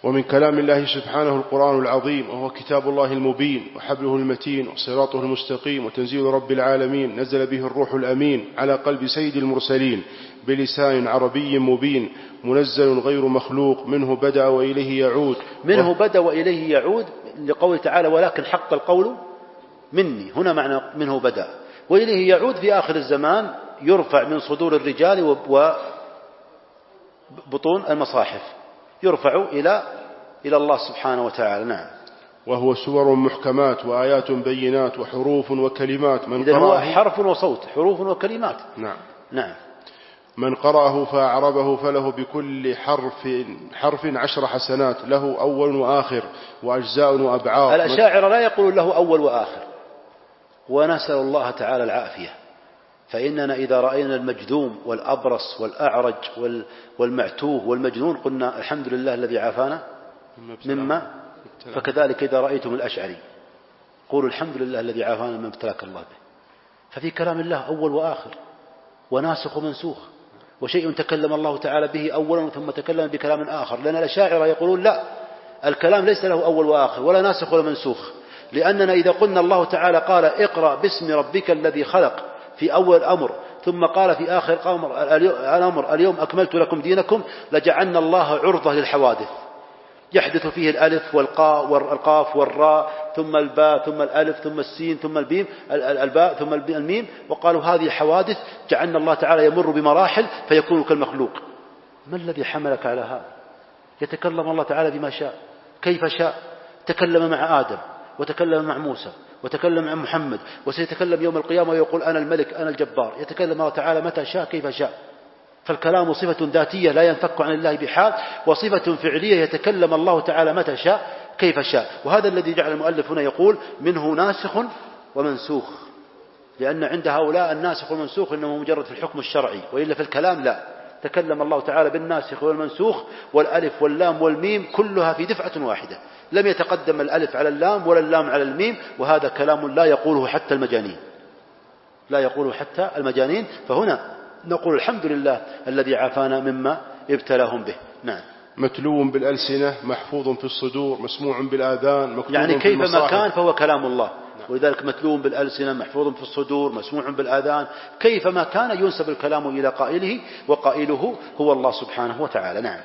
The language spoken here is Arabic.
ومن كلام الله سبحانه القرآن العظيم، وهو كتاب الله المبين وحبله المتين وصراطه المستقيم وتنزيل رب العالمين، نزل به الروح الأمين على قلب سيد المرسلين بلسان عربي مبين، منزل غير مخلوق، منه بدأ وإليه يعود. منه بدأ وإليه يعود، لقوله تعالى ولكن حق القول مني، هنا معنى منه بدأ وإليه يعود. في آخر الزمان يرفع من صدور الرجال وبطون المصاحف، يرفع إلى الله سبحانه وتعالى. نعم. وهو سور محكمات وآيات بينات وحروف وكلمات، إذن هو حرف وصوت، حروف وكلمات. نعم. نعم. من قرأه فأعربه فله بكل حرف 10 حسنات، له أول وآخر وأجزاء وأبعاد. الأشاعرة لا يقول له أول وآخر، ونسأل الله تعالى العافية. فإننا إذا رأينا المجذوم والأبرص والأعرج والمعتوه والمجنون قلنا الحمد لله الذي عافانا مما. فكذلك إذا رأيتم الأشعري قولوا الحمد لله الذي عافانا مما ابتلاك الله به. ففي كلام الله أول وآخر وناسخ ومنسوخ، وشيء تكلم الله تعالى به أولا ثم تكلم بكلام آخر. لأن الأشاعرة يقولون لا، الكلام ليس له أول وآخر ولا ناسخ ولا منسوخ. لأننا إذا قلنا الله تعالى قال اقرأ باسم ربك الذي خلق في أول الأمر، ثم قال في آخر الأمر اليوم أكملت لكم دينكم، لجعلنا الله عرضة للحوادث يحدث فيه الألف والقاف والراء ثم الباء ثم الألف ثم السين ثم الباء ثم الميم، وقالوا هذه حوادث جعلنا الله تعالى يمر بمراحل فيكون كالمخلوق. ما الذي حملك على هذا؟ يتكلم الله تعالى بما شاء كيف شاء. تكلم مع آدم وتكلم مع موسى وتكلم مع محمد، وسيتكلم يوم القيامة ويقول أنا الملك أنا الجبار. يتكلم الله تعالى متى شاء كيف شاء. فالكلام صفة ذاتية لا ينفك عن الله بحال، وصفة فعلية يتكلم الله تعالى متى شاء كيف شاء. وهذا الذي جعل المؤلف هنا يقول منه ناسخ ومنسوخ، لأن عند هؤلاء الناسخ والمنسوخ إنه مجرد في الحكم الشرعي، وإلا في الكلام لا. تكلم الله تعالى بالناسخ والمنسوخ، والألف واللام والميم كلها في دفعة واحدة، لم يتقدم الألف على اللام ولا اللام على الميم. وهذا كلام لا يقوله حتى المجانين، لا يقوله حتى المجانين. فهنا نقول الحمد لله الذي عافانا مما ابتلاهم به. نعم. متلو بالألسنة، محفوظ في الصدور، مسموع بالآذان، مكتوب يعني في كيفما كان فهو كلام الله. ولذلك متلو بالألسنة، محفوظ في الصدور، مسموع بالآذان، كيفما كان ينسب الكلام إلى قائله، وقائله هو الله سبحانه وتعالى. نعم.